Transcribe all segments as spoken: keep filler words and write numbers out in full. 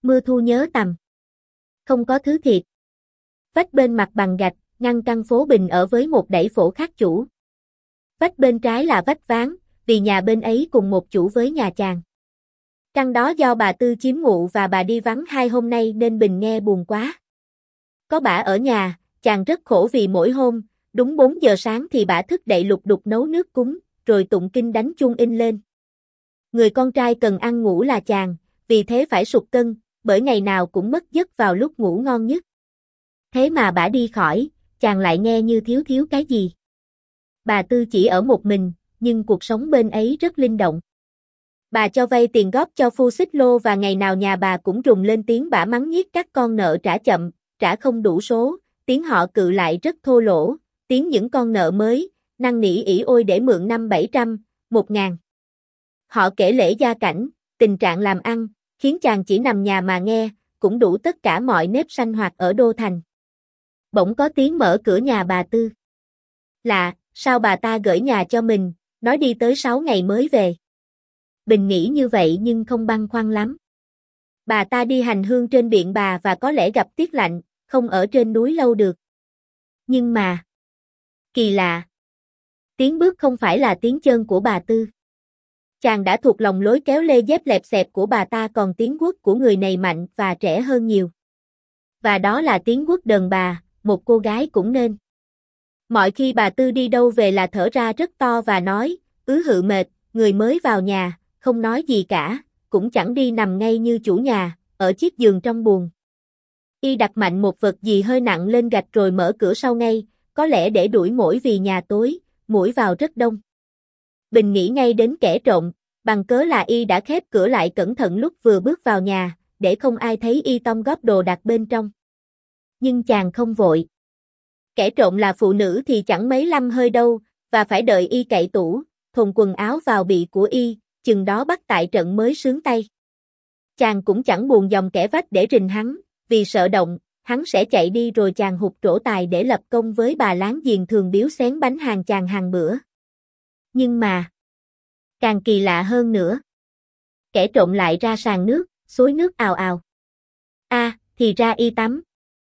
Mưa thu nhớ tầm. Không có thứ thiệt. Vách bên mặt bằng gạch, ngăn căn phố Bình ở với một đẩy phổ khác chủ. Vách bên trái là vách ván, vì nhà bên ấy cùng một chủ với nhà chàng. Căn đó do bà Tư chiếm ngụ và bà đi vắng hai hôm nay nên Bình nghe buồn quá. Có bả ở nhà, chàng rất khổ vì mỗi hôm, đúng bốn giờ sáng thì bả thức dậy lục đục nấu nước cúng, rồi tụng kinh đánh chuông in lên. Người con trai cần ăn ngủ là chàng, vì thế phải sụt cân, bởi ngày nào cũng mất giấc vào lúc ngủ ngon nhất. Thế mà bả đi khỏi, chàng lại nghe như thiếu thiếu cái gì. Bà Tư chỉ ở một mình, nhưng cuộc sống bên ấy rất linh động. Bà cho vay tiền góp cho phu xích lô và ngày nào nhà bà cũng rùng lên tiếng bả mắng nhiếc các con nợ trả chậm, trả không đủ số, tiếng họ cự lại rất thô lỗ, tiếng những con nợ mới, năn nỉ ỉ ôi để mượn năm bảy trăm, một ngàn. Họ kể lể gia cảnh, tình trạng làm ăn, khiến chàng chỉ nằm nhà mà nghe, cũng đủ tất cả mọi nếp sanh hoạt ở đô thành. Bỗng có tiếng mở cửa nhà bà Tư. Lạ, sao bà ta gửi nhà cho mình, nói đi tới sáu ngày mới về. Bình nghĩ như vậy nhưng không băn khoăn lắm. Bà ta đi hành hương trên Điện Bà và có lẽ gặp tiết lạnh, không ở trên núi lâu được. Nhưng mà, kỳ lạ. Tiếng bước không phải là tiếng chân của bà Tư. Chàng đã thuộc lòng lối kéo lê dép lẹp xẹp của bà ta, còn tiếng guốc của người này mạnh và trẻ hơn nhiều. Và đó là tiếng guốc đờn bà, một cô gái cũng nên. Mọi khi bà Tư đi đâu về là thở ra rất to và nói, ứ hự mệt, người mới vào nhà, không nói gì cả, cũng chẳng đi nằm ngay như chủ nhà, ở chiếc giường trong buồng. Y đặt mạnh một vật gì hơi nặng lên gạch rồi mở cửa sau ngay, có lẽ để đuổi muỗi vì nhà tối, muỗi vào rất đông. Bình nghĩ ngay đến kẻ trộm, bằng cớ là Y đã khép cửa lại cẩn thận lúc vừa bước vào nhà, để không ai thấy Y tông góp đồ đặt bên trong. Nhưng chàng không vội. Kẻ trộm là phụ nữ thì chẳng mấy lăm hơi đâu, và phải đợi Y cậy tủ, thùng quần áo vào bị của Y, chừng đó bắt tại trận mới sướng tay. Chàng cũng chẳng buồn dòng kẻ vách để rình hắn, vì sợ động, hắn sẽ chạy đi rồi chàng hụt trổ tài để lập công với bà láng giềng thường biếu xén bánh hàng chàng hàng bữa. Nhưng mà, càng kỳ lạ hơn nữa. Kẻ trộm lại ra sàn nước, xối nước ào ào. A, à, thì ra Y tắm.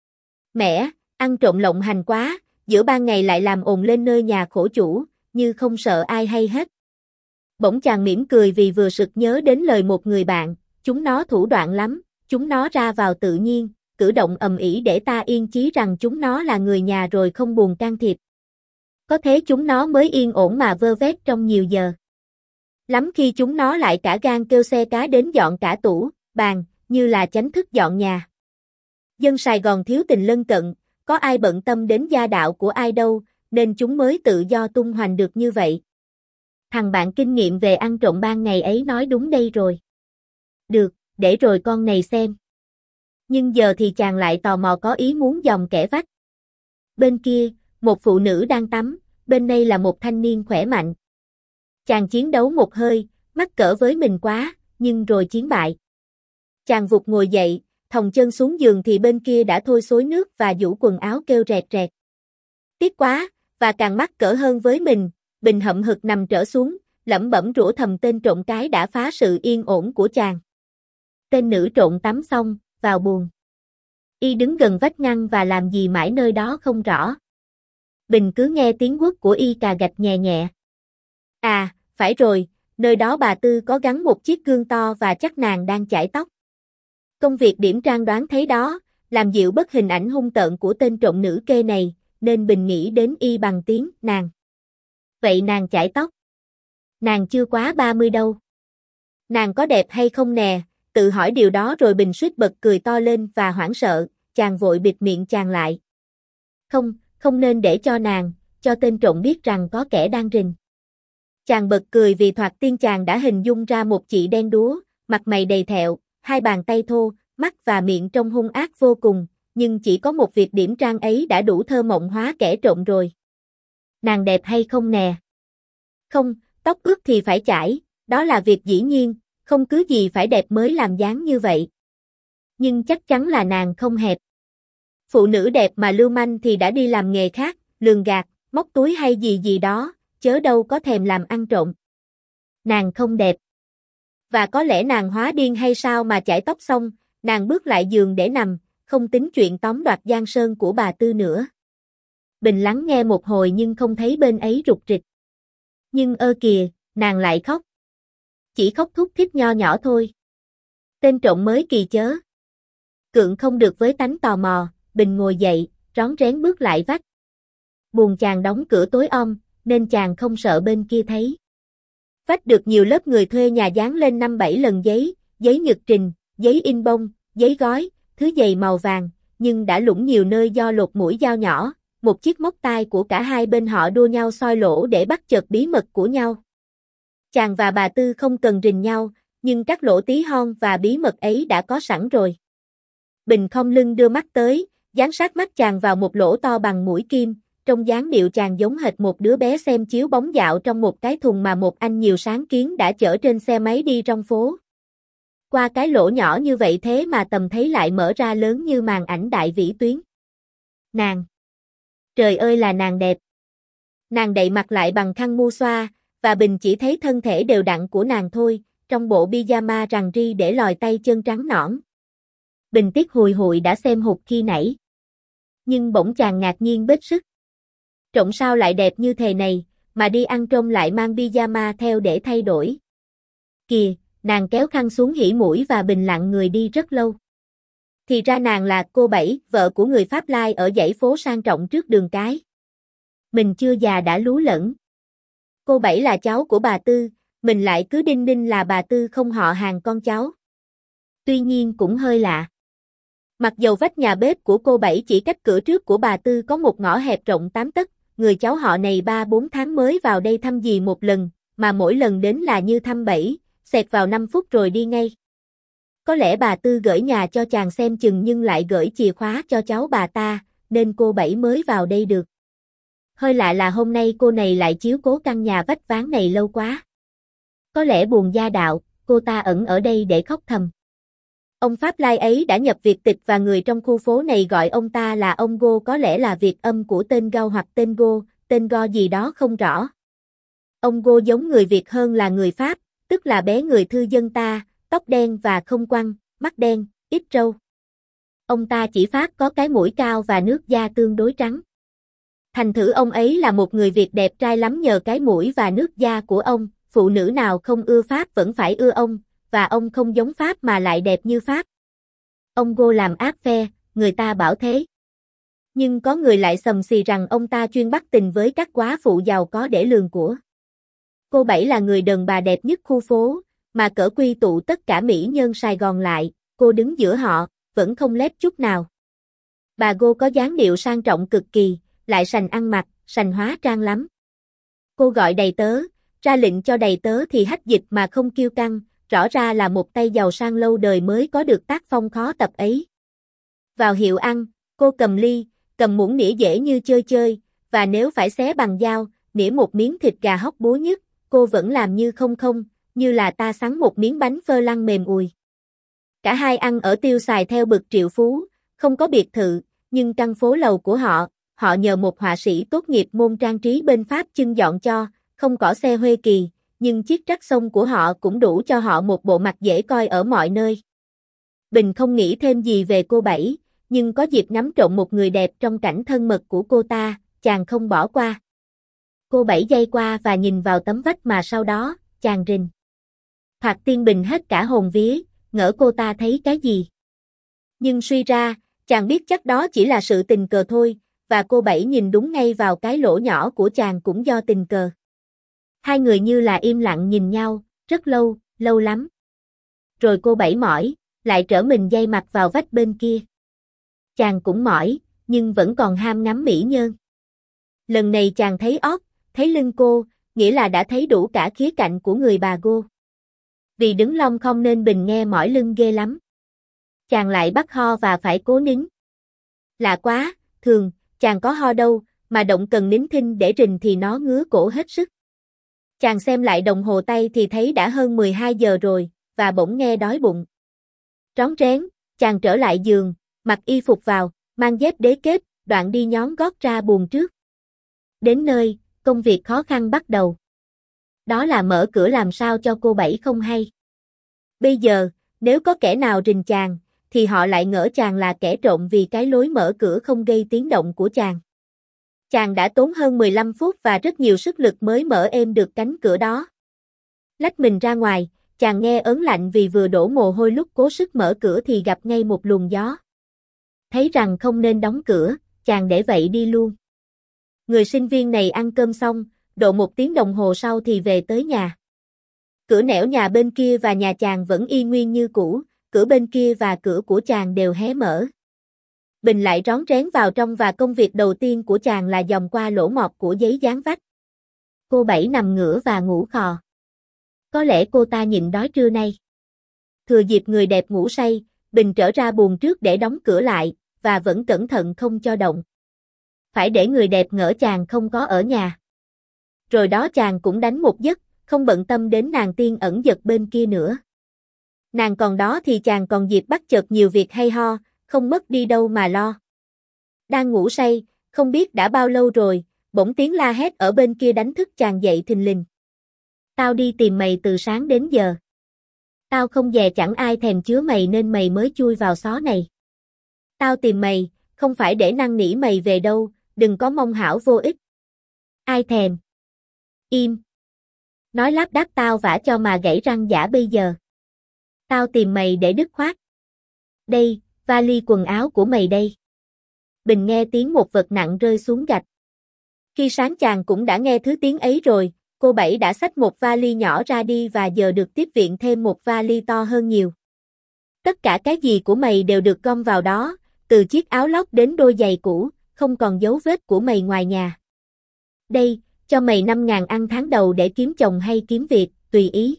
Mẹ, ăn trộm lộng hành quá, giữa ban ngày lại làm ồn lên nơi nhà khổ chủ, như không sợ ai hay hết. Bỗng chàng mỉm cười vì vừa sực nhớ đến lời một người bạn, chúng nó thủ đoạn lắm, chúng nó ra vào tự nhiên, cử động ầm ĩ để ta yên chí rằng chúng nó là người nhà rồi không buồn can thiệp. Có thế chúng nó mới yên ổn mà vơ vét trong nhiều giờ. Lắm khi chúng nó lại cả gan kêu xe cá đến dọn cả tủ, bàn, như là chánh thức dọn nhà. Dân Sài Gòn thiếu tình lân cận, có ai bận tâm đến gia đạo của ai đâu, nên chúng mới tự do tung hoành được như vậy. Thằng bạn kinh nghiệm về ăn trộm ban ngày ấy nói đúng đây rồi. Được, để rồi con này xem. Nhưng giờ thì chàng lại tò mò có ý muốn dòm kẻ vách. Bên kia, một phụ nữ đang tắm, bên đây là một thanh niên khỏe mạnh. Chàng chiến đấu một hơi, mắc cỡ với mình quá, nhưng rồi chiến bại. Chàng vụt ngồi dậy, thòng chân xuống giường thì bên kia đã thôi xối nước và giũ quần áo kêu rẹt rẹt. Tiếc quá, và càng mắc cỡ hơn với mình, Bình hậm hực nằm trở xuống, lẩm bẩm rủa thầm tên trộm cái đã phá sự yên ổn của chàng. Tên nữ trộm tắm xong, vào buồng. Y đứng gần vách ngăn và làm gì mãi nơi đó không rõ. Bình cứ nghe tiếng guốc của Y cà gạch nhẹ nhẹ. À, phải rồi, nơi đó bà Tư có gắn một chiếc gương to và chắc nàng đang chải tóc. Công việc điểm trang đoán thấy đó, làm dịu bớt hình ảnh hung tợn của tên trộm nữ kê này, nên Bình nghĩ đến Y bằng tiếng nàng. Vậy nàng chải tóc? Nàng chưa quá ba mươi đâu. Nàng có đẹp hay không nè? Tự hỏi điều đó rồi Bình suýt bật cười to lên và hoảng sợ, chàng vội bịt miệng chàng lại. Không, không nên để cho nàng, cho tên trộm biết rằng có kẻ đang rình. Chàng bật cười vì thoạt tiên chàng đã hình dung ra một chị đen đúa, mặt mày đầy thẹo, hai bàn tay thô, mắt và miệng trông hung ác vô cùng, nhưng chỉ có một việc điểm trang ấy đã đủ thơ mộng hóa kẻ trộm rồi. Nàng đẹp hay không nè? Không, tóc ướt thì phải chải, đó là việc dĩ nhiên, không cứ gì phải đẹp mới làm dáng như vậy. Nhưng chắc chắn là nàng không hẹp. Phụ nữ đẹp mà lưu manh thì đã đi làm nghề khác, lường gạt, móc túi hay gì gì đó, chớ đâu có thèm làm ăn trộm. Nàng không đẹp. Và có lẽ nàng hóa điên hay sao mà chải tóc xong, Nàng bước lại giường để nằm, không tính chuyện tóm đoạt giang sơn của bà Tư nữa. Bình lắng nghe một hồi nhưng không thấy bên ấy rục rịch. Nhưng ơ kìa, nàng lại khóc. Chỉ khóc thút thít nho nhỏ thôi. Tên trộm mới kỳ chớ. Cượng không được với tánh tò mò, Bình ngồi dậy, rón rén bước lại vách. Buồng chàng đóng cửa tối om, nên chàng không sợ bên kia thấy. Vách được nhiều lớp người thuê nhà dán lên năm bảy lần giấy, giấy nhật trình, giấy in bông, giấy gói, thứ giày màu vàng, nhưng đã lủng nhiều nơi do lột mũi dao nhỏ, một chiếc móc tai của cả hai bên họ đua nhau soi lỗ để bắt chợt bí mật của nhau. Chàng và bà Tư không cần rình nhau, nhưng các lỗ tí hon và bí mật ấy đã có sẵn rồi. Bình khom lưng đưa mắt tới, dán sát mắt chàng vào một lỗ to bằng mũi kim, trong dáng điệu chàng giống hệt một đứa bé xem chiếu bóng dạo trong một cái thùng mà một anh nhiều sáng kiến đã chở trên xe máy đi trong phố. Qua cái lỗ nhỏ như vậy thế mà tầm thấy lại mở ra lớn như màn ảnh đại vĩ tuyến. Nàng! Trời ơi là nàng đẹp! Nàng đậy mặt lại bằng khăn mu xoa, và Bình chỉ thấy thân thể đều đặn của nàng thôi, trong bộ pyjama rằn ri để lòi tay chân trắng nõn. Bình tiếc hùi hụi đã xem hụt khi nãy. Nhưng bỗng chàng ngạc nhiên bết sức. Trông sao lại đẹp như thế này, mà đi ăn trông lại mang pyjama theo để thay đổi. Kìa, nàng kéo khăn xuống hỉ mũi và Bình lặng người đi rất lâu. Thì ra nàng là cô Bảy, vợ của người Pháp Lai ở dãy phố sang trọng trước đường cái. Mình chưa già đã lú lẫn. Cô Bảy là cháu của bà Tư, mình lại cứ đinh ninh là bà Tư không họ hàng con cháu. Tuy nhiên cũng hơi lạ. Mặc dầu vách nhà bếp của cô Bảy chỉ cách cửa trước của bà Tư có một ngõ hẹp rộng tám tấc, người cháu họ này ba bốn tháng mới vào đây thăm dì một lần, mà mỗi lần đến là như thăm Bảy, xẹt vào năm phút rồi đi ngay. Có lẽ bà Tư gửi nhà cho chàng xem chừng nhưng lại gửi chìa khóa cho cháu bà ta, nên cô Bảy mới vào đây được. Hơi lạ là hôm nay cô này lại chiếu cố căn nhà vách ván này lâu quá. Có lẽ buồn gia đạo, cô ta ẩn ở đây để khóc thầm. Ông Pháp Lai ấy đã nhập việt tịch và người trong khu phố này gọi ông ta là ông Go, có lẽ là việt âm của tên Gao hoặc tên Go, tên Go gì đó không rõ. Ông Go giống người Việt hơn là người Pháp, tức là bé người thư dân ta, tóc đen và không quăn, mắt đen, ít râu. Ông ta chỉ Pháp có cái mũi cao và nước da tương đối trắng. Thành thử ông ấy là một người Việt đẹp trai lắm nhờ cái mũi và nước da của ông, phụ nữ nào không ưa Pháp vẫn phải ưa ông, và ông không giống Pháp mà lại đẹp như Pháp. Ông Go làm ác phe, người ta bảo thế. Nhưng có người lại sầm xì rằng ông ta chuyên bắt tình với các góa phụ giàu có để lường của. Cô Bảy là người đàn bà đẹp nhất khu phố, mà cỡ quy tụ tất cả mỹ nhân Sài Gòn lại, cô đứng giữa họ, vẫn không lép chút nào. Bà Go có dáng điệu sang trọng cực kỳ, lại sành ăn mặc, sành hóa trang lắm. Cô gọi đầy tớ, ra lệnh cho đầy tớ thì hách dịch mà không kiêu căng, rõ ra là một tay giàu sang lâu đời mới có được tác phong khó tập ấy. Vào hiệu ăn, cô cầm ly, cầm muỗng nĩa dễ như chơi chơi, và nếu phải xé bằng dao, nĩa một miếng thịt gà hóc búa nhất, cô vẫn làm như không không, như là ta sắn một miếng bánh phơ lăng mềm ùi. Cả hai ăn ở tiêu xài theo bực triệu phú, không có biệt thự, nhưng căn phố lầu của họ, họ nhờ một họa sĩ tốt nghiệp môn trang trí bên Pháp trưng dọn cho, không có xe Huê Kỳ, nhưng chiếc trắc sông của họ cũng đủ cho họ một bộ mặt dễ coi ở mọi nơi. Bình không nghĩ thêm gì về cô Bảy, nhưng có dịp ngắm trộm một người đẹp trong cảnh thân mật của cô ta, chàng không bỏ qua. Cô Bảy giây qua và nhìn vào tấm vách mà sau đó, chàng rình. Thoạt tiên Bình hết cả hồn vía, ngỡ cô ta thấy cái gì. Nhưng suy ra, chàng biết chắc đó chỉ là sự tình cờ thôi, và cô Bảy nhìn đúng ngay vào cái lỗ nhỏ của chàng cũng do tình cờ. Hai người như là im lặng nhìn nhau, rất lâu, lâu lắm. Rồi cô Bảy mỏi, lại trở mình dây mặt vào vách bên kia. Chàng cũng mỏi, nhưng vẫn còn ham ngắm mỹ nhân. Lần này chàng thấy ót, thấy lưng cô, nghĩa là đã thấy đủ cả khía cạnh của người bà Go. Vì đứng long không nên Bình nghe mỏi lưng ghê lắm. Chàng lại bắt ho và phải cố nín. Lạ quá, thường, chàng có ho đâu, mà động cần nín thinh để rình thì nó ngứa cổ hết sức. Chàng xem lại đồng hồ tay thì thấy đã hơn mười hai giờ rồi, và bỗng nghe đói bụng. Rón rén, chàng trở lại giường, mặc y phục vào, mang dép đế kết, đoạn đi nhón gót ra buồng trước. Đến nơi, công việc khó khăn bắt đầu. Đó là mở cửa làm sao cho cô Bảy không hay. Bây giờ, nếu có kẻ nào rình chàng, thì họ lại ngỡ chàng là kẻ trộm vì cái lối mở cửa không gây tiếng động của chàng. Chàng đã tốn hơn mười lăm phút và rất nhiều sức lực mới mở êm được cánh cửa đó. Lách mình ra ngoài, chàng nghe ớn lạnh vì vừa đổ mồ hôi lúc cố sức mở cửa thì gặp ngay một luồng gió. Thấy rằng không nên đóng cửa, chàng để vậy đi luôn. Người sinh viên này ăn cơm xong, độ một tiếng đồng hồ sau thì về tới nhà. Cửa nẻo nhà bên kia và nhà chàng vẫn y nguyên như cũ, cửa bên kia và cửa của chàng đều hé mở. Bình lại rón rén vào trong và công việc đầu tiên của chàng là dòm qua lỗ mọt của giấy dán vách. Cô Bảy nằm ngửa và ngủ khò. Có lẽ cô ta nhịn đói trưa nay. Thừa dịp người đẹp ngủ say, Bình trở ra buồng trước để đóng cửa lại, và vẫn cẩn thận không cho động. Phải để người đẹp ngỡ chàng không có ở nhà. Rồi đó chàng cũng đánh một giấc, không bận tâm đến nàng tiên ẩn giật bên kia nữa. Nàng còn đó thì chàng còn dịp bắt chợt nhiều việc hay ho, không mất đi đâu mà lo. Đang ngủ say, không biết đã bao lâu rồi, bỗng tiếng la hét ở bên kia đánh thức chàng dậy thình lình. Tao đi tìm mày từ sáng đến giờ. Tao không dè chẳng ai thèm chứa mày nên mày mới chui vào xó này. Tao tìm mày, không phải để năn nỉ mày về đâu, đừng có mong hảo vô ích. Ai thèm? Im. Nói lắp đáp tao vả cho mà gãy răng giả bây giờ. Tao tìm mày để dứt khoát. Đây, vali quần áo của mày đây. Bình nghe tiếng một vật nặng rơi xuống gạch. Khi sáng chàng cũng đã nghe thứ tiếng ấy rồi, cô Bảy đã xách một vali nhỏ ra đi và giờ được tiếp viện thêm một vali to hơn nhiều. Tất cả cái gì của mày đều được gom vào đó, từ chiếc áo lót đến đôi giày cũ, không còn dấu vết của mày ngoài nhà. Đây, cho mày năm ngàn ăn tháng đầu để kiếm chồng hay kiếm việc, tùy ý.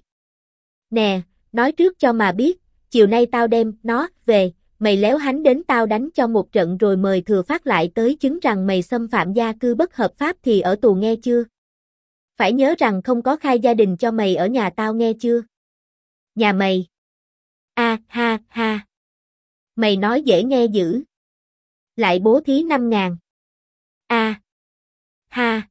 Nè, nói trước cho mà biết, chiều nay tao đem nó về, mày léo hánh đến tao đánh cho một trận rồi mời Thừa Phát lại tới chứng rằng mày xâm phạm gia cư bất hợp pháp thì ở tù nghe chưa? Phải nhớ rằng không có khai gia đình cho mày ở nhà tao nghe chưa? Nhà mày. A ha ha. Mày nói dễ nghe dữ. Lại bố thí năm ngàn. A. Ha.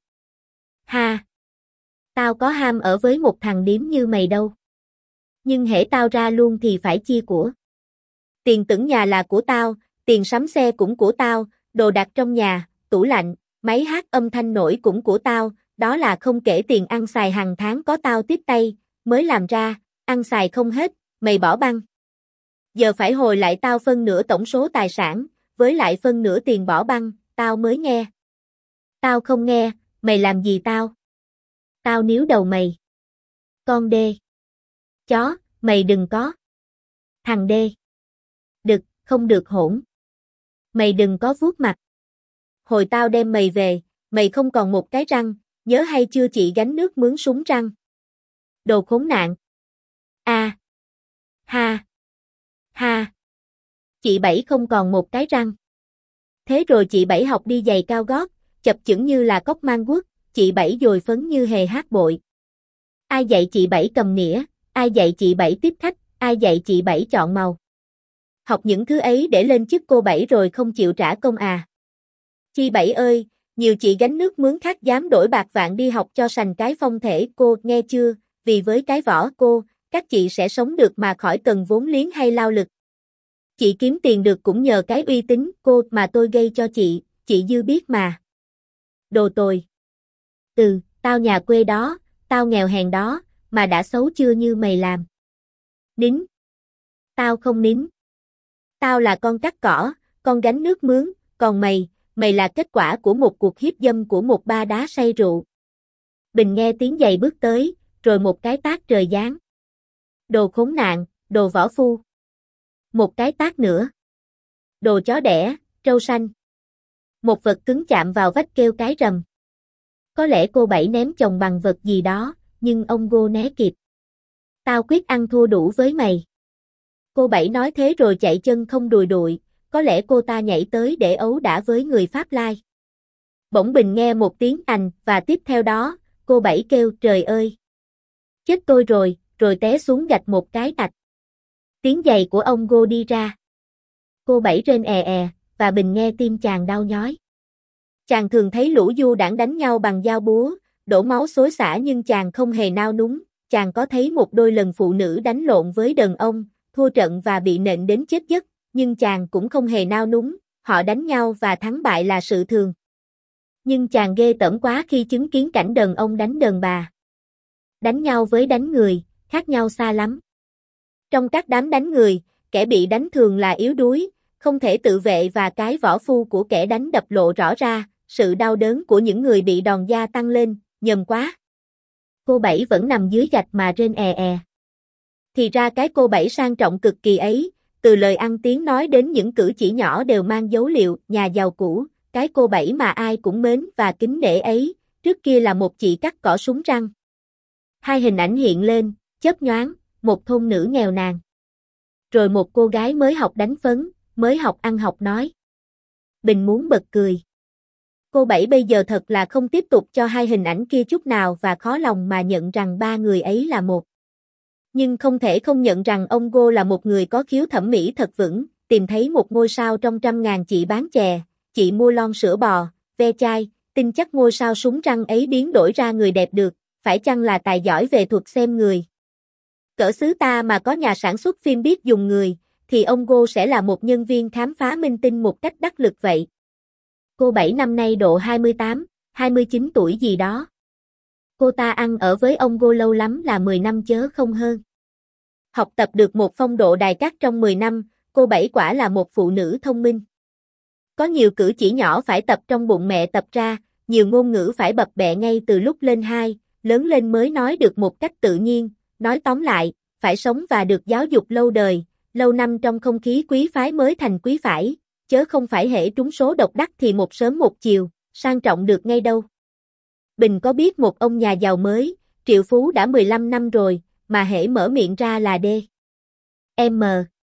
Ha. Tao có ham ở với một thằng điếm như mày đâu. Nhưng hễ tao ra luôn thì phải chia của. Tiền tửng nhà là của tao, tiền sắm xe cũng của tao, đồ đạc trong nhà, tủ lạnh, máy hát âm thanh nổi cũng của tao, đó là không kể tiền ăn xài hàng tháng có tao tiếp tay, mới làm ra, ăn xài không hết, mày bỏ băng. Giờ phải hồi lại tao phân nửa tổng số tài sản, với lại phân nửa tiền bỏ băng, tao mới nghe. Tao không nghe, mày làm gì tao? Tao níu đầu mày. Con đê. Chó, mày đừng có. Thằng đê. Đực, không được hỗn. Mày đừng có vuốt mặt. Hồi tao đem mày về, mày không còn một cái răng, nhớ hay chưa chị gánh nước mướn súng răng. Đồ khốn nạn. A. Ha. Ha. Chị Bảy không còn một cái răng. Thế rồi chị Bảy học đi giày cao gót, chập chững như là cóc mang guốc, chị Bảy dồi phấn như hề hát bội. Ai dạy chị Bảy cầm nĩa, ai dạy chị Bảy tiếp khách, ai dạy chị Bảy chọn màu. Học những thứ ấy để lên chức cô Bảy rồi không chịu trả công à. Chị Bảy ơi, nhiều chị gánh nước mướn khác dám đổi bạc vạn đi học cho sành cái phong thể cô nghe chưa, vì với cái võ cô, các chị sẽ sống được mà khỏi cần vốn liếng hay lao lực. Chị kiếm tiền được cũng nhờ cái uy tín cô mà tôi gây cho chị, chị dư biết mà. Đồ tồi. Ừ, tao nhà quê đó, tao nghèo hèn đó, mà đã xấu chưa như mày làm. Nín. Tao không nín. Tao là con cắt cỏ, con gánh nước mướn, còn mày, mày là kết quả của một cuộc hiếp dâm của một ba đá say rượu. Bình nghe tiếng giày bước tới, rồi một cái tát trời giáng. Đồ khốn nạn, đồ võ phu. Một cái tát nữa. Đồ chó đẻ, trâu xanh. Một vật cứng chạm vào vách kêu cái rầm. Có lẽ cô Bảy ném chồng bằng vật gì đó, nhưng ông Gô né kịp. Tao quyết ăn thua đủ với mày. Cô Bảy nói thế rồi chạy chân không đùi đụi, có lẽ cô ta nhảy tới để ấu đả với người Pháp Lai. Bỗng Bình nghe một tiếng ành và tiếp theo đó, cô Bảy kêu trời ơi. Chết tôi rồi, rồi té xuống gạch một cái ạch. Tiếng giày của ông Gô đi ra. Cô Bảy rên è è, và Bình nghe tim chàng đau nhói. Chàng thường thấy lũ du đảng đánh nhau bằng dao búa, đổ máu xối xả nhưng chàng không hề nao núng, chàng có thấy một đôi lần phụ nữ đánh lộn với đàn ông, thua trận và bị nện đến chết giấc, nhưng chàng cũng không hề nao núng, họ đánh nhau và thắng bại là sự thường. Nhưng chàng ghê tởm quá khi chứng kiến cảnh đàn ông đánh đàn bà. Đánh nhau với đánh người, khác nhau xa lắm. Trong các đám đánh người, kẻ bị đánh thường là yếu đuối, không thể tự vệ và cái võ phu của kẻ đánh đập lộ rõ ra, sự đau đớn của những người bị đòn gia tăng lên, nhầm quá. Cô Bảy vẫn nằm dưới gạch mà rên è è. Thì ra cái cô Bảy sang trọng cực kỳ ấy, từ lời ăn tiếng nói đến những cử chỉ nhỏ đều mang dấu liệu nhà giàu cũ, cái cô Bảy mà ai cũng mến và kính nể ấy, trước kia là một chị cắt cỏ súng răng. Hai hình ảnh hiện lên, chớp nhoáng, một thôn nữ nghèo nàn. Rồi một cô gái mới học đánh phấn, mới học ăn học nói. Bình muốn bật cười. Cô Bảy bây giờ thật là không tiếp tục cho hai hình ảnh kia chút nào và khó lòng mà nhận rằng ba người ấy là một. Nhưng không thể không nhận rằng ông Ngô là một người có khiếu thẩm mỹ thật vững, tìm thấy một ngôi sao trong trăm ngàn chị bán chè, chị mua lon sữa bò, ve chai, tin chắc ngôi sao súng răng ấy biến đổi ra người đẹp được, phải chăng là tài giỏi về thuật xem người. Cỡ xứ ta mà có nhà sản xuất phim biết dùng người, thì ông Ngô sẽ là một nhân viên khám phá minh tinh một cách đắc lực vậy. Cô Bảy năm nay độ hai mươi tám, hai mươi chín tuổi gì đó. Cô ta ăn ở với ông Ngô lâu lắm là mười năm chớ không hơn. Học tập được một phong độ đài cát trong mười năm, cô Bảy quả là một phụ nữ thông minh. Có nhiều cử chỉ nhỏ phải tập trong bụng mẹ tập ra, nhiều ngôn ngữ phải bập bẹ ngay từ lúc lên hai, lớn lên mới nói được một cách tự nhiên, nói tóm lại, phải sống và được giáo dục lâu đời, lâu năm trong không khí quý phái mới thành quý phái, chớ không phải hễ trúng số độc đắc thì một sớm một chiều, sang trọng được ngay đâu. Bình có biết một ông nhà giàu mới, triệu phú đã mười lăm năm rồi, mà hễ mở miệng ra là D. M.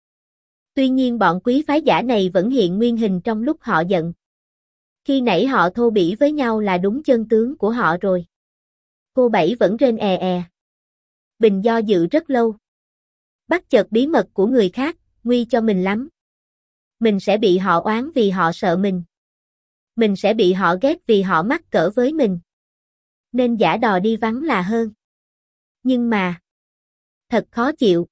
Tuy nhiên bọn quý phái giả này vẫn hiện nguyên hình trong lúc họ giận. Khi nãy họ thô bỉ với nhau là đúng chân tướng của họ rồi. Cô Bảy vẫn rên è è. Bình do dự rất lâu. Bắt chợt bí mật của người khác, nguy cho mình lắm. Mình sẽ bị họ oán vì họ sợ mình. Mình sẽ bị họ ghét vì họ mắc cỡ với mình. Nên giả đò đi vắng là hơn. Nhưng mà, thật khó chịu.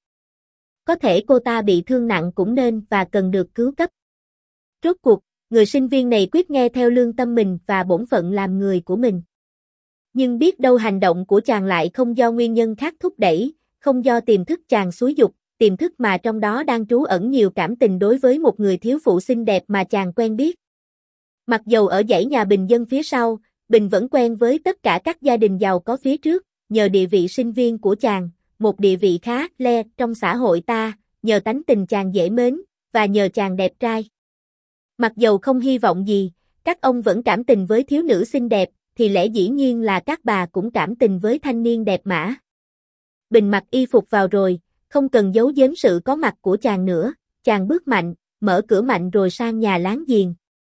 Có thể cô ta bị thương nặng cũng nên và cần được cứu cấp. Rốt cuộc, người sinh viên này quyết nghe theo lương tâm mình và bổn phận làm người của mình. Nhưng biết đâu hành động của chàng lại không do nguyên nhân khác thúc đẩy, không do tiềm thức chàng xúi dục, tiềm thức mà trong đó đang trú ẩn nhiều cảm tình đối với một người thiếu phụ xinh đẹp mà chàng quen biết. Mặc dầu ở dãy nhà bình dân phía sau, Bình vẫn quen với tất cả các gia đình giàu có phía trước, nhờ địa vị sinh viên của chàng, một địa vị khá le trong xã hội ta, nhờ tánh tình chàng dễ mến, và nhờ chàng đẹp trai. Mặc dầu không hy vọng gì, các ông vẫn cảm tình với thiếu nữ xinh đẹp, thì lẽ dĩ nhiên là các bà cũng cảm tình với thanh niên đẹp mã. Bình mặc y phục vào rồi, không cần giấu giếm sự có mặt của chàng nữa, chàng bước mạnh, mở cửa mạnh rồi sang nhà láng giềng.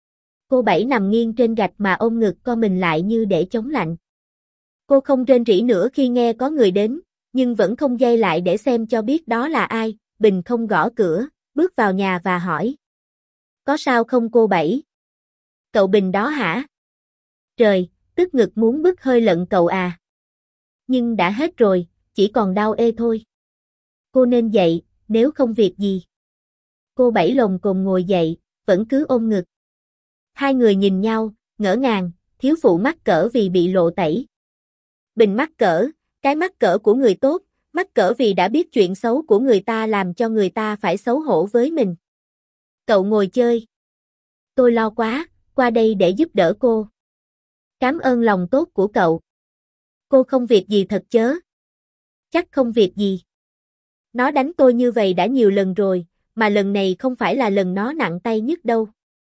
Cô Bảy nằm nghiêng trên gạch mà ôm ngực co mình lại như để chống lạnh. Cô không rên rỉ nữa khi nghe có người đến, nhưng vẫn không giây lại để xem cho biết đó là ai. Bình không gõ cửa, bước vào nhà và hỏi. Có sao không cô Bảy? Cậu Bình đó hả? Trời, tức ngực muốn bứt hơi lận cậu à. Nhưng đã hết rồi, chỉ còn đau ê thôi. Cô nên dậy, nếu không việc gì. Cô Bảy lồm cồm ngồi dậy, vẫn cứ ôm ngực. Hai người nhìn nhau, ngỡ ngàng, thiếu phụ mắc cỡ vì bị lộ tẩy. Bình mắc cỡ, cái mắc cỡ của người tốt, mắc cỡ vì đã biết chuyện xấu của người ta làm cho người ta phải xấu hổ với mình. Cậu ngồi chơi. Tôi lo quá, qua đây để giúp đỡ cô. Cảm ơn lòng tốt của cậu. Cô không việc gì thật chớ. Chắc không việc gì. Nó đánh tôi như vậy đã nhiều lần rồi, mà lần này không phải là lần nó nặng tay nhất đâu.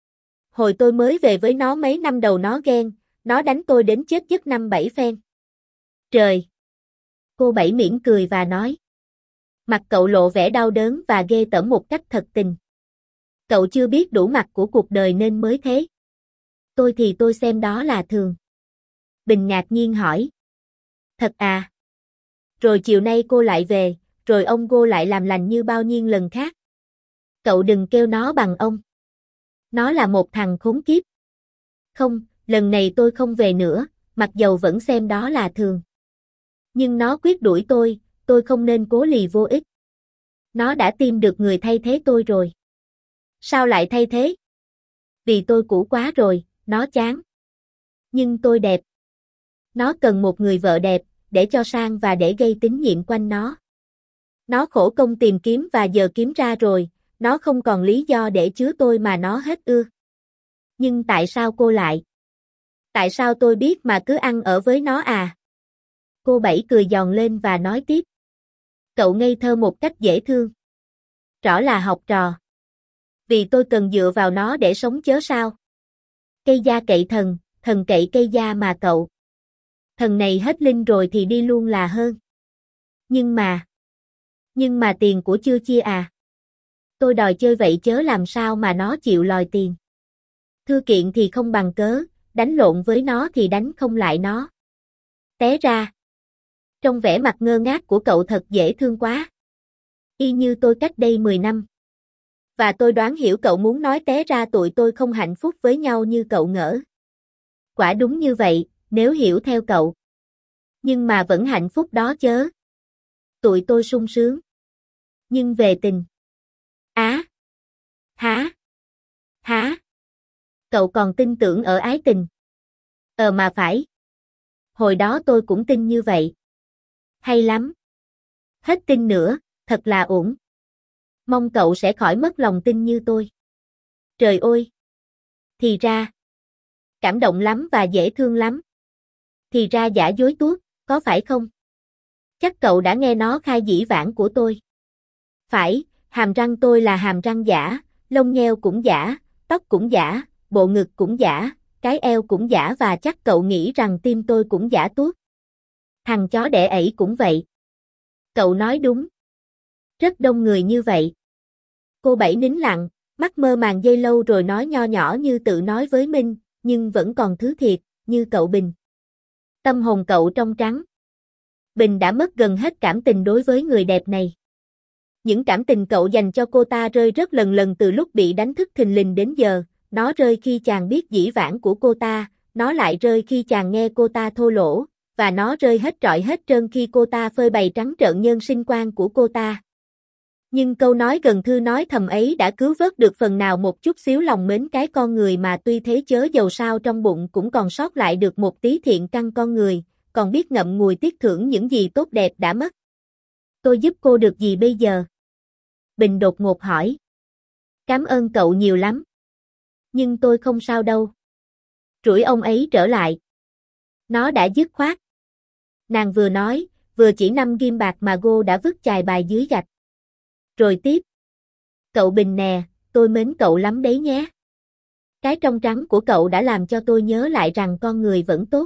Hồi tôi mới về với nó mấy năm đầu nó ghen, nó đánh tôi đến chết giấc năm bảy phen. Trời! Cô Bảy mỉm cười và nói. Mặt cậu lộ vẻ đau đớn và ghê tởm một cách thật tình. Cậu chưa biết đủ mặt của cuộc đời nên mới thế. Tôi thì tôi xem đó là thường. Bình ngạc nhiên hỏi. Thật à? Rồi chiều nay cô lại về, rồi ông cô lại làm lành như bao nhiêu lần khác. Cậu đừng kêu nó bằng ông. Nó là một thằng khốn kiếp. Không, lần này tôi không về nữa, mặc dầu vẫn xem đó là thường. Nhưng nó quyết đuổi tôi, tôi không nên cố lì vô ích. Nó đã tìm được người thay thế tôi rồi. Sao lại thay thế? Vì tôi cũ quá rồi, nó chán. Nhưng tôi đẹp. Nó cần một người vợ đẹp, để cho sang và để gây tín nhiệm quanh nó. Nó khổ công tìm kiếm và giờ kiếm ra rồi, nó không còn lý do để chứa tôi mà nó hết ưa. Nhưng tại sao cô lại? Tại sao tôi biết mà cứ ăn ở với nó à? Cô Bảy cười giòn lên và nói tiếp. Cậu ngây thơ một cách dễ thương. Rõ là học trò. Vì tôi cần dựa vào nó để sống chớ sao? Cây da cậy thần, thần cậy cây da mà cậu. Thần này hết linh rồi thì đi luôn là hơn. Nhưng mà... Nhưng mà tiền của chưa chia à? Tôi đòi chơi vậy chớ làm sao mà nó chịu lòi tiền. Thư kiện thì không bằng cớ, đánh lộn với nó thì đánh không lại nó. Té ra. Trong vẻ mặt ngơ ngác của cậu thật dễ thương quá. Y như tôi cách đây mười năm. Và tôi đoán hiểu cậu muốn nói té ra tụi tôi không hạnh phúc với nhau như cậu ngỡ. Quả đúng như vậy, nếu hiểu theo cậu. Nhưng mà vẫn hạnh phúc đó chớ. Tụi tôi sung sướng. Nhưng về tình. Á. Hả? Hả? Cậu còn tin tưởng ở ái tình. Ờ mà phải. Hồi đó tôi cũng tin như vậy. Hay lắm. Hết tin nữa, thật là ổn. Mong cậu sẽ khỏi mất lòng tin như tôi. Trời ơi! Thì ra. Cảm động lắm và dễ thương lắm. Thì ra giả dối tuốt, có phải không? Chắc cậu đã nghe nó khai dĩ vãng của tôi. Phải, hàm răng tôi là hàm răng giả, lông nheo cũng giả, tóc cũng giả, bộ ngực cũng giả, cái eo cũng giả và chắc cậu nghĩ rằng tim tôi cũng giả tuốt. Thằng chó đẻ ẩy cũng vậy. Cậu nói đúng. Rất đông người như vậy. Cô Bảy nín lặng, mắt mơ màng giây lâu rồi nói nho nhỏ như tự nói với Minh, nhưng vẫn còn thứ thiệt, như cậu Bình. Tâm hồn cậu trong trắng. Bình đã mất gần hết cảm tình đối với người đẹp này. Những cảm tình cậu dành cho cô ta rơi rất lần lần từ lúc bị đánh thức thình lình đến giờ, nó rơi khi chàng biết dĩ vãng của cô ta, nó lại rơi khi chàng nghe cô ta thô lỗ, và nó rơi hết trọi hết trơn khi cô ta phơi bày trắng trợn nhân sinh quan của cô ta. Nhưng câu nói gần thư nói thầm ấy đã cứu vớt được phần nào một chút xíu lòng mến cái con người mà tuy thế chớ dầu sao trong bụng cũng còn sót lại được một tí thiện căn con người, còn biết ngậm ngùi tiếc thưởng những gì tốt đẹp đã mất. Tôi giúp cô được gì bây giờ? Bình đột ngột hỏi. Cảm ơn cậu nhiều lắm. Nhưng tôi không sao đâu. Rủi ông ấy trở lại. Nó đã dứt khoát. Nàng vừa nói, vừa chỉ năm ghim bạc mà Gô đã vứt chài bài dưới gạch. Rồi tiếp. Cậu Bình nè, tôi mến cậu lắm đấy nhé. Cái trong trắng của cậu đã làm cho tôi nhớ lại rằng con người vẫn tốt.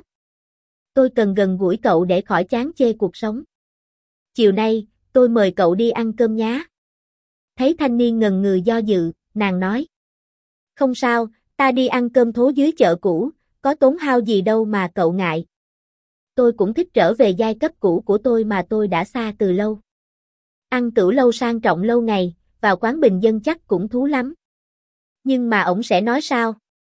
Tôi cần gần gũi cậu để khỏi chán chê cuộc sống. Chiều nay, tôi mời cậu đi ăn cơm nhá. Thấy thanh niên ngần ngừ do dự, nàng nói. Không sao, ta đi ăn cơm thố dưới chợ cũ, có tốn hao gì đâu mà cậu ngại. Tôi cũng thích trở về giai cấp cũ của tôi mà tôi đã xa từ lâu. Ăn cửu lâu sang trọng lâu ngày, vào quán bình dân chắc cũng thú lắm. Nhưng mà ổng sẽ nói sao?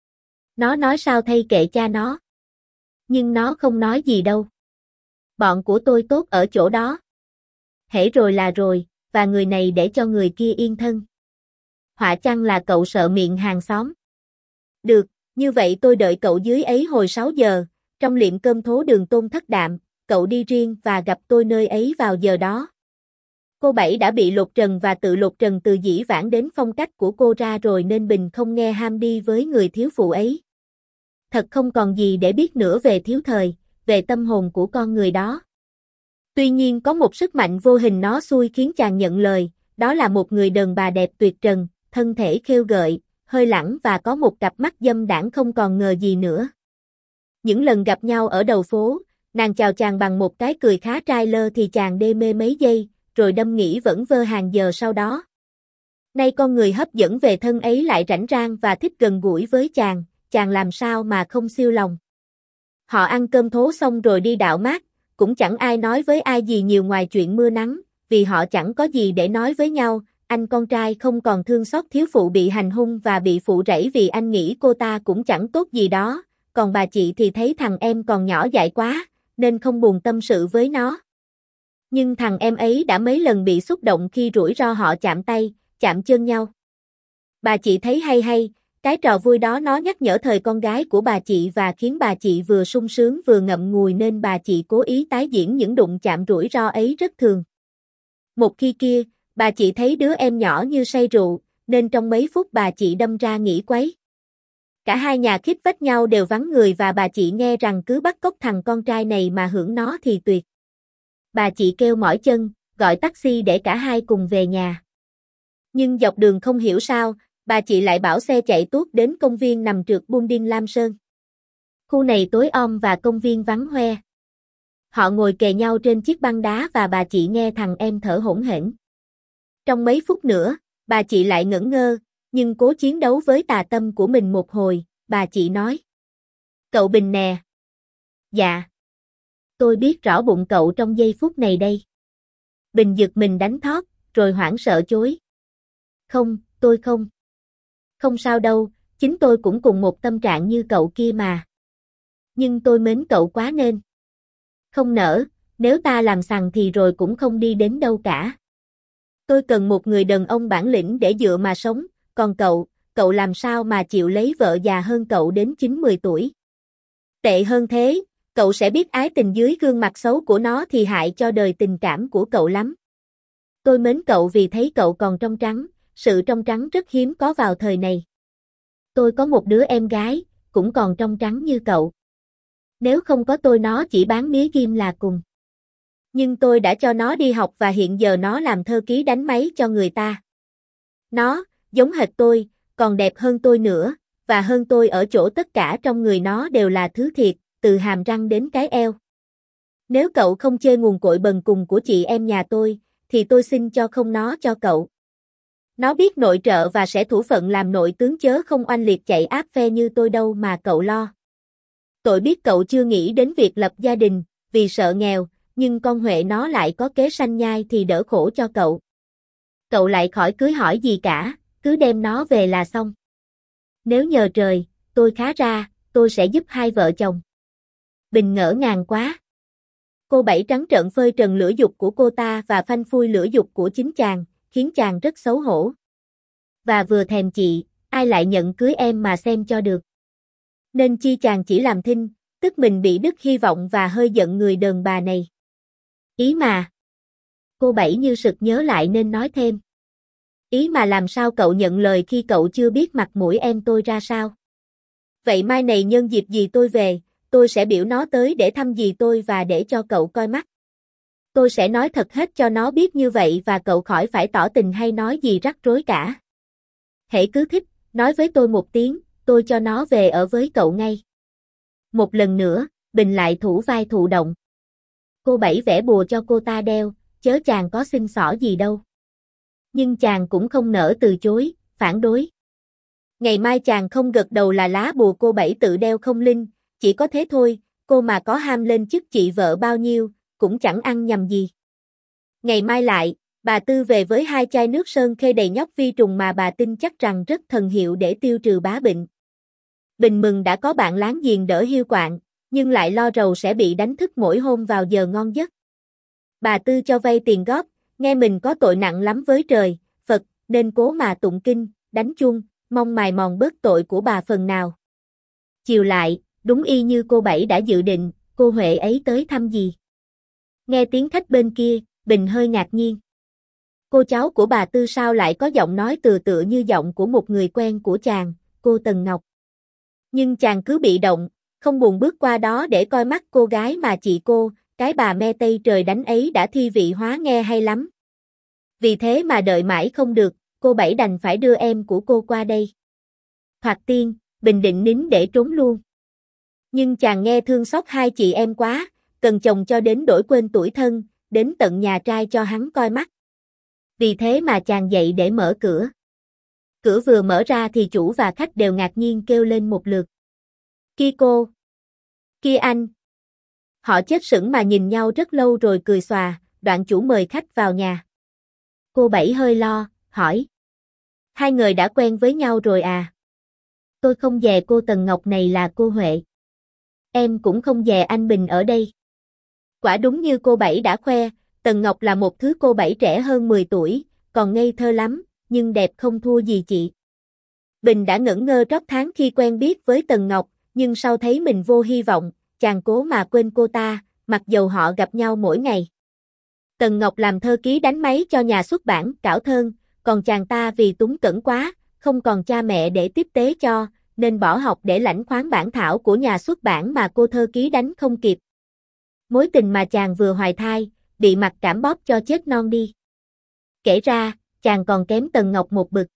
Nó nói sao thay kệ cha nó. Nhưng nó không nói gì đâu. Bọn của tôi tốt ở chỗ đó. Hễ rồi là rồi, và người này để cho người kia yên thân. Họa chăng là cậu sợ miệng hàng xóm. Được, như vậy tôi đợi cậu dưới ấy hồi sáu giờ, trong liệm cơm thố đường Tôn Thất Đạm, cậu đi riêng và gặp tôi nơi ấy vào giờ đó. Cô Bảy đã bị lột trần và tự lột trần từ dĩ vãng đến phong cách của cô ra rồi nên Bình không nghe ham đi với người thiếu phụ ấy. Thật không còn gì để biết nữa về thiếu thời, về tâm hồn của con người đó. Tuy nhiên có một sức mạnh vô hình nó xui khiến chàng nhận lời, đó là một người đàn bà đẹp tuyệt trần, thân thể khêu gợi, hơi lẳng và có một cặp mắt dâm đãng không còn ngờ gì nữa. Những lần gặp nhau ở đầu phố, nàng chào chàng bằng một cái cười khá trai lơ thì chàng đê mê mấy giây, rồi đâm nghĩ vẫn vơ hàng giờ sau đó. Nay con người hấp dẫn về thân ấy lại rảnh rang và thích gần gũi với chàng, chàng làm sao mà không siêu lòng. Họ ăn cơm thố xong rồi đi dạo mát, cũng chẳng ai nói với ai gì nhiều ngoài chuyện mưa nắng, vì họ chẳng có gì để nói với nhau, anh con trai không còn thương xót thiếu phụ bị hành hung và bị phụ rẫy vì anh nghĩ cô ta cũng chẳng tốt gì đó, còn bà chị thì thấy thằng em còn nhỏ dại quá, nên không buồn tâm sự với nó. Nhưng thằng em ấy đã mấy lần bị xúc động khi rủi ro họ chạm tay, chạm chân nhau. Bà chị thấy hay hay, cái trò vui đó nó nhắc nhở thời con gái của bà chị và khiến bà chị vừa sung sướng vừa ngậm ngùi nên bà chị cố ý tái diễn những đụng chạm rủi ro ấy rất thường. Một khi kia, bà chị thấy đứa em nhỏ như say rượu, nên trong mấy phút bà chị đâm ra nghỉ quấy. Cả hai nhà khít vách nhau đều vắng người và bà chị nghe rằng cứ bắt cóc thằng con trai này mà hưởng nó thì tuyệt. Bà chị kêu mỏi chân, gọi taxi để cả hai cùng về nhà. Nhưng dọc đường không hiểu sao, bà chị lại bảo xe chạy tuốt đến công viên nằm trượt Building Lam Sơn. Khu này tối om và công viên vắng hoe. Họ ngồi kề nhau trên chiếc băng đá và bà chị nghe thằng em thở hổn hển. Trong mấy phút nữa, bà chị lại ngẩn ngơ, nhưng cố chiến đấu với tà tâm của mình một hồi, bà chị nói. Cậu Bình nè. Dạ. Tôi biết rõ bụng cậu trong giây phút này đây. Bình giật mình đánh thót, rồi hoảng sợ chối. Không, tôi không. Không sao đâu, chính tôi cũng cùng một tâm trạng như cậu kia mà. Nhưng tôi mến cậu quá nên. Không nỡ, nếu ta làm sằng thì rồi cũng không đi đến đâu cả. Tôi cần một người đàn ông bản lĩnh để dựa mà sống, còn cậu, cậu làm sao mà chịu lấy vợ già hơn cậu đến chín mười tuổi. Tệ hơn thế, cậu sẽ biết ái tình dưới gương mặt xấu của nó thì hại cho đời tình cảm của cậu lắm. Tôi mến cậu vì thấy cậu còn trong trắng, sự trong trắng rất hiếm có vào thời này. Tôi có một đứa em gái, cũng còn trong trắng như cậu. Nếu không có tôi nó chỉ bán mía ghim là cùng. Nhưng tôi đã cho nó đi học và hiện giờ nó làm thơ ký đánh máy cho người ta. Nó, giống hệt tôi, còn đẹp hơn tôi nữa, và hơn tôi ở chỗ tất cả trong người nó đều là thứ thiệt, từ hàm răng đến cái eo. Nếu cậu không chê nguồn cội bần cùng của chị em nhà tôi, thì tôi xin cho không nó cho cậu. Nó biết nội trợ và sẽ thủ phận làm nội tướng chớ không oanh liệt chạy áp phe như tôi đâu mà cậu lo. Tôi biết cậu chưa nghĩ đến việc lập gia đình, vì sợ nghèo, nhưng con Huệ nó lại có kế sanh nhai thì đỡ khổ cho cậu. Cậu lại khỏi cưới hỏi gì cả, cứ đem nó về là xong. Nếu nhờ trời, tôi khá ra, tôi sẽ giúp hai vợ chồng. Bình ngỡ ngàng quá. Cô Bảy trắng trợn phơi trần lửa dục của cô ta và phanh phui lửa dục của chính chàng, khiến chàng rất xấu hổ. Và vừa thèm chị, ai lại nhận cưới em mà xem cho được. Nên chi chàng chỉ làm thinh, tức mình bị đứt hy vọng và hơi giận người đàn bà này. Ý mà. Cô Bảy như sực nhớ lại nên nói thêm. Ý mà làm sao cậu nhận lời khi cậu chưa biết mặt mũi em tôi ra sao? Vậy mai này nhân dịp gì tôi về, tôi sẽ biểu nó tới để thăm dì tôi và để cho cậu coi mắt. Tôi sẽ nói thật hết cho nó biết như vậy và cậu khỏi phải tỏ tình hay nói gì rắc rối cả. Hễ cứ thích, nói với tôi một tiếng, tôi cho nó về ở với cậu ngay. Một lần nữa, Bình lại thủ vai thụ động. Cô Bảy vẽ bùa cho cô ta đeo, chớ chàng có xin xỏ gì đâu. Nhưng chàng cũng không nỡ từ chối, phản đối. Ngày mai chàng không gật đầu là lá bùa cô Bảy tự đeo không linh, chỉ có thế thôi, cô mà có ham lên chức chị vợ bao nhiêu, cũng chẳng ăn nhầm gì. Ngày mai lại, bà Tư về với hai chai nước sơn khê đầy nhóc vi trùng mà bà tin chắc rằng rất thần hiệu để tiêu trừ bá bệnh. Bình mừng đã có bạn láng giềng đỡ hiu quạng, nhưng lại lo rầu sẽ bị đánh thức mỗi hôm vào giờ ngon giấc. Bà Tư cho vay tiền góp, nghe mình có tội nặng lắm với trời, Phật, nên cố mà tụng kinh, đánh chuông, mong mài mòn bớt tội của bà phần nào. Chiều lại, đúng y như cô Bảy đã dự định, cô Huệ ấy tới thăm dì. Nghe tiếng khách bên kia, Bình hơi ngạc nhiên. Cô cháu của bà Tư sao lại có giọng nói từ tựa như giọng của một người quen của chàng, cô Tần Ngọc. Nhưng chàng cứ bị động, không buồn bước qua đó để coi mắt cô gái mà chị cô, cái bà me tây trời đánh ấy đã thi vị hóa nghe hay lắm. Vì thế mà đợi mãi không được, cô Bảy đành phải đưa em của cô qua đây. Thoạt tiên, Bình định nín để trốn luôn. Nhưng chàng nghe thương xót hai chị em quá, cần chồng cho đến đổi quên tuổi thân, đến tận nhà trai cho hắn coi mắt. Vì thế mà chàng dậy để mở cửa. Cửa vừa mở ra thì chủ và khách đều ngạc nhiên kêu lên một lượt. Kia cô! Kia anh! Họ chết sững mà nhìn nhau rất lâu rồi cười xòa, đoạn chủ mời khách vào nhà. Cô Bảy hơi lo, hỏi. Hai người đã quen với nhau rồi à? Tôi không dè cô Tần Ngọc này là cô Huệ. Em cũng không dè anh Bình ở đây. Quả đúng như cô Bảy đã khoe, Tần Ngọc là một thứ cô Bảy trẻ hơn mười tuổi, còn ngây thơ lắm, nhưng đẹp không thua gì chị. Bình đã ngẩn ngơ trót tháng khi quen biết với Tần Ngọc, nhưng sau thấy mình vô hy vọng, chàng cố mà quên cô ta, mặc dầu họ gặp nhau mỗi ngày. Tần Ngọc làm thơ ký đánh máy cho nhà xuất bản Cảo Thơn, còn chàng ta vì túng quẫn quá, không còn cha mẹ để tiếp tế cho, nên bỏ học để lãnh khoán bản thảo của nhà xuất bản mà cô thơ ký đánh không kịp. Mối tình mà chàng vừa hoài thai, bị mặc cảm bóp cho chết non đi. Kể ra, chàng còn kém Tần Ngọc một bậc.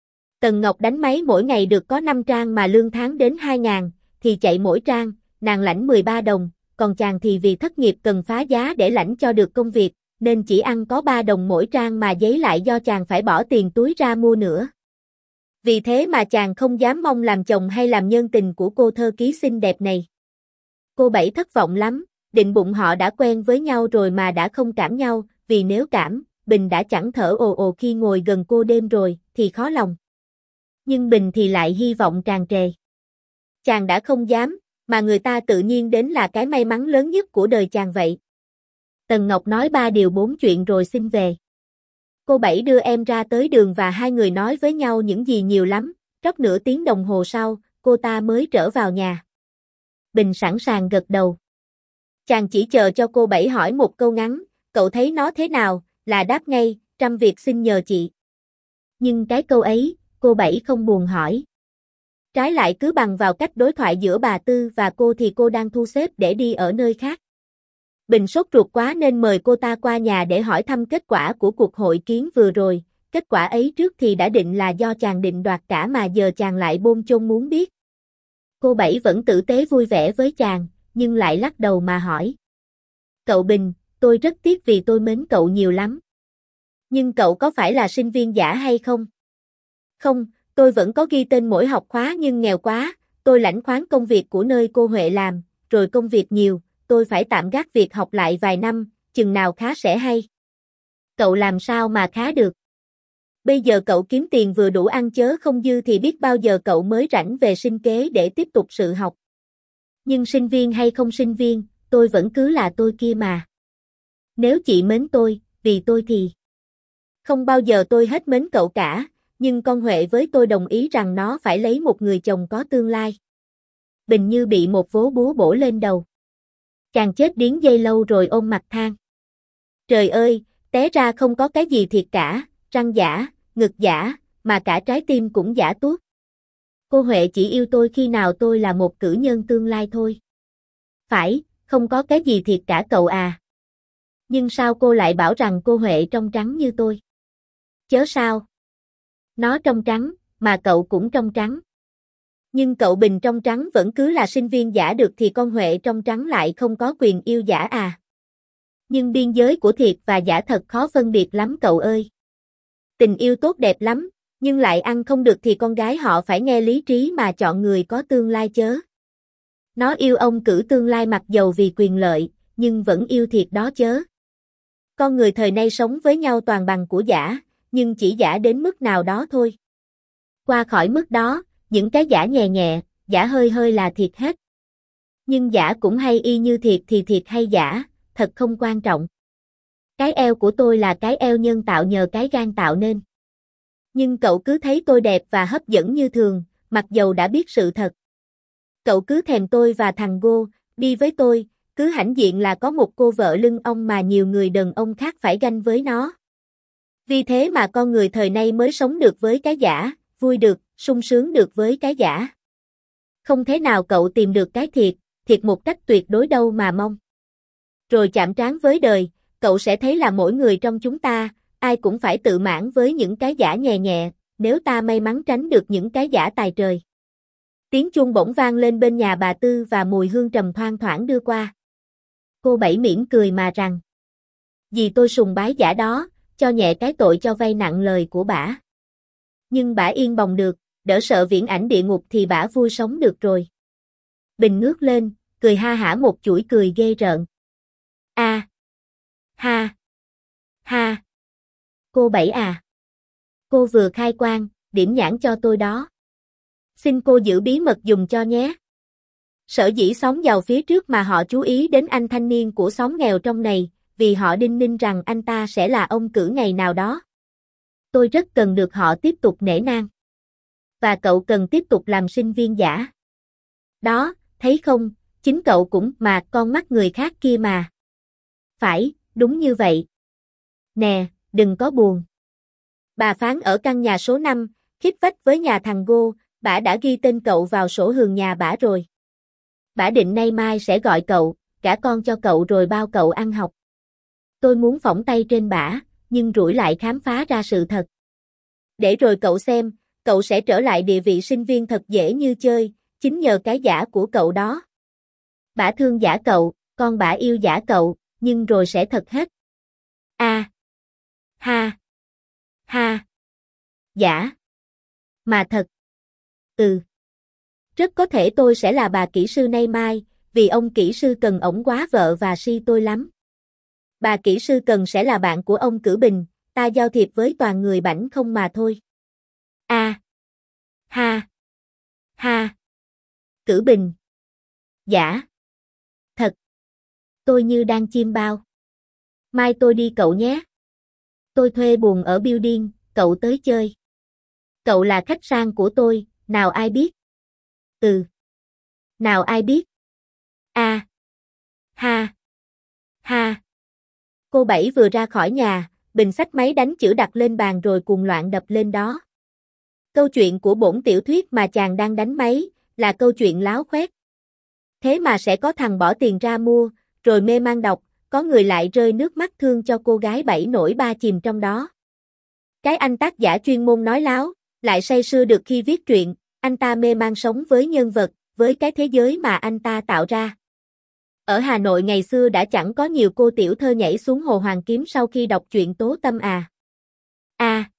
Tần Ngọc đánh máy mỗi ngày được có năm trang mà lương tháng đến hai ngàn, thì chạy mỗi trang, nàng lãnh mười ba đồng, còn chàng thì vì thất nghiệp cần phá giá để lãnh cho được công việc, nên chỉ ăn có ba đồng mỗi trang mà giấy lại do chàng phải bỏ tiền túi ra mua nữa. Vì thế mà chàng không dám mong làm chồng hay làm nhân tình của cô thơ ký xinh đẹp này. Cô Bảy thất vọng lắm, định bụng họ đã quen với nhau rồi mà đã không cảm nhau, vì nếu cảm, Bình đã chẳng thở ồ ồ khi ngồi gần cô đêm rồi, thì khó lòng. Nhưng Bình thì lại hy vọng tràn trề. Chàng đã không dám, mà người ta tự nhiên đến là cái may mắn lớn nhất của đời chàng vậy. Tần Ngọc nói ba điều bốn chuyện rồi xin về. Cô Bảy đưa em ra tới đường và hai người nói với nhau những gì nhiều lắm, trót nửa tiếng đồng hồ sau, cô ta mới trở vào nhà. Bình sẵn sàng gật đầu. Chàng chỉ chờ cho cô Bảy hỏi một câu ngắn, cậu thấy nó thế nào, là đáp ngay, trăm việc xin nhờ chị. Nhưng cái câu ấy, cô Bảy không buồn hỏi. Trái lại cứ bằng vào cách đối thoại giữa bà Tư và cô thì cô đang thu xếp để đi ở nơi khác. Bình sốt ruột quá nên mời cô ta qua nhà để hỏi thăm kết quả của cuộc hội kiến vừa rồi, kết quả ấy trước thì đã định là do chàng định đoạt cả mà giờ chàng lại bôn chôn muốn biết. Cô Bảy vẫn tử tế vui vẻ với chàng, nhưng lại lắc đầu mà hỏi. Cậu Bình, tôi rất tiếc vì tôi mến cậu nhiều lắm. Nhưng cậu có phải là sinh viên giả hay không? Không, tôi vẫn có ghi tên mỗi học khóa nhưng nghèo quá, tôi lãnh khoán công việc của nơi cô Huệ làm, rồi công việc nhiều, tôi phải tạm gác việc học lại vài năm, chừng nào khá sẽ hay. Cậu làm sao mà khá được? Bây giờ cậu kiếm tiền vừa đủ ăn chớ không dư thì biết bao giờ cậu mới rảnh về sinh kế để tiếp tục sự học. Nhưng sinh viên hay không sinh viên, tôi vẫn cứ là tôi kia mà. Nếu chị mến tôi, vì tôi thì không bao giờ tôi hết mến cậu cả, nhưng con Huệ với tôi đồng ý rằng nó phải lấy một người chồng có tương lai. Bình như bị một vố búa bổ lên đầu. Chàng chết điếng dây lâu rồi ôm mặt than. Trời ơi, té ra không có cái gì thiệt cả, răng giả, ngực giả, mà cả trái tim cũng giả tuốt. Cô Huệ chỉ yêu tôi khi nào tôi là một cử nhân tương lai thôi. Phải, không có cái gì thiệt cả cậu à. Nhưng sao cô lại bảo rằng cô Huệ trong trắng như tôi? Chớ sao? Nó trong trắng, mà cậu cũng trong trắng. Nhưng cậu Bình trong trắng vẫn cứ là sinh viên giả được thì con Huệ trong trắng lại không có quyền yêu giả à. Nhưng biên giới của thiệt và giả thật khó phân biệt lắm cậu ơi. Tình yêu tốt đẹp lắm, nhưng lại ăn không được thì con gái họ phải nghe lý trí mà chọn người có tương lai chớ. Nó yêu ông cử tương lai mặc dầu vì quyền lợi, nhưng vẫn yêu thiệt đó chớ. Con người thời nay sống với nhau toàn bằng của giả, nhưng chỉ giả đến mức nào đó thôi. Qua khỏi mức đó, những cái giả nhẹ nhẹ, giả hơi hơi là thiệt hết. Nhưng giả cũng hay y như thiệt thì thiệt hay giả, thật không quan trọng. Cái eo của tôi là cái eo nhân tạo nhờ cái gan tạo nên. Nhưng cậu cứ thấy tôi đẹp và hấp dẫn như thường, mặc dầu đã biết sự thật. Cậu cứ thèm tôi và thằng Gô, đi với tôi, cứ hãnh diện là có một cô vợ lưng ong mà nhiều người đàn ông khác phải ganh với nó. Vì thế mà con người thời nay mới sống được với cái giả, vui được, sung sướng được với cái giả. Không thế nào cậu tìm được cái thiệt, thiệt một cách tuyệt đối đâu mà mong. Rồi chạm trán với đời, cậu sẽ thấy là mỗi người trong chúng ta, ai cũng phải tự mãn với những cái giả nhẹ nhẹ, nếu ta may mắn tránh được những cái giả tài trời. Tiếng chuông bỗng vang lên bên nhà bà Tư và mùi hương trầm thoang thoảng đưa qua. Cô Bảy mỉm cười mà rằng. Vì tôi sùng bái giả đó, cho nhẹ cái tội cho vay nặng lời của bả. Nhưng bả yên bồng được, đỡ sợ viễn ảnh địa ngục thì bả vui sống được rồi. Bình ngước lên, cười ha hả một chuỗi cười ghê rợn. A, ha, ha. Cô Bảy à. Cô vừa khai quang, điểm nhãn cho tôi đó. Xin cô giữ bí mật dùm cho nhé. Sở dĩ xóm giàu phía trước mà họ chú ý đến anh thanh niên của xóm nghèo trong này, vì họ đinh ninh rằng anh ta sẽ là ông cử ngày nào đó. Tôi rất cần được họ tiếp tục nể nang. và cậu cần tiếp tục làm sinh viên giả. Đó, thấy không, chính cậu cũng mà con mắt người khác kia mà. Phải, đúng như vậy. Nè, đừng có buồn. Bà Phán ở căn nhà số năm, khít vách với nhà thằng Gô, bả đã ghi tên cậu vào sổ hường nhà bả rồi. Bả định nay mai sẽ gọi cậu, gả con cho cậu rồi bao cậu ăn học. Tôi muốn phỏng tay trên bả, nhưng rủi lại khám phá ra sự thật. Để rồi cậu xem, cậu sẽ trở lại địa vị sinh viên thật dễ như chơi, chính nhờ cái giả của cậu đó. Bả thương giả cậu, con bả yêu giả cậu, nhưng rồi sẽ thật hết. A. Ha. Ha. Giả. Mà thật. Ừ. Rất có thể tôi sẽ là bà kỹ sư nay mai, vì ông kỹ sư Cần ổng quá vợ và si tôi lắm. Bà kỹ sư Cần sẽ là bạn của ông Cử Bình, ta giao thiệp với toàn người bảnh không mà thôi. A. Ha. Ha. Cử Bình. Giả. Thật. Tôi như đang chiêm bao. Mai tôi đi cậu nhé. Tôi thuê buồng ở building, cậu tới chơi. Cậu là khách sang của tôi, nào ai biết? Ừ. Nào ai biết? A. Ha. Ha. Cô Bảy vừa ra khỏi nhà, bình xách máy đánh chữ đặt lên bàn rồi cuồng loạn đập lên đó. Câu chuyện của bổn tiểu thuyết mà chàng đang đánh máy, là câu chuyện láo khoét. Thế mà sẽ có thằng bỏ tiền ra mua, rồi mê man đọc, có người lại rơi nước mắt thương cho cô gái Bảy nổi ba chìm trong đó. Cái anh tác giả chuyên môn nói láo, lại say sưa được khi viết truyện, anh ta mê man sống với nhân vật, với cái thế giới mà anh ta tạo ra. Ở Hà Nội ngày xưa đã chẳng có nhiều cô tiểu thơ nhảy xuống hồ Hoàng Kiếm sau khi đọc truyện Tố Tâm à. A.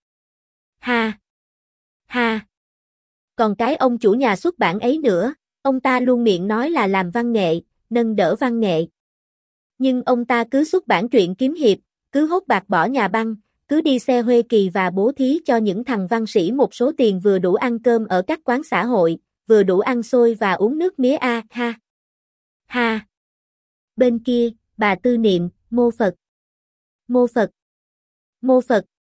Ha. Ha. Còn cái ông chủ nhà xuất bản ấy nữa, ông ta luôn miệng nói là làm văn nghệ, nâng đỡ văn nghệ. Nhưng ông ta cứ xuất bản truyện kiếm hiệp, cứ hốt bạc bỏ nhà băng, cứ đi xe Huê Kỳ và bố thí cho những thằng văn sĩ một số tiền vừa đủ ăn cơm ở các quán xã hội, vừa đủ ăn xôi và uống nước mía a ha. Ha. Bên kia, bà Tư Niệm, mô Phật. Mô Phật. Mô Phật.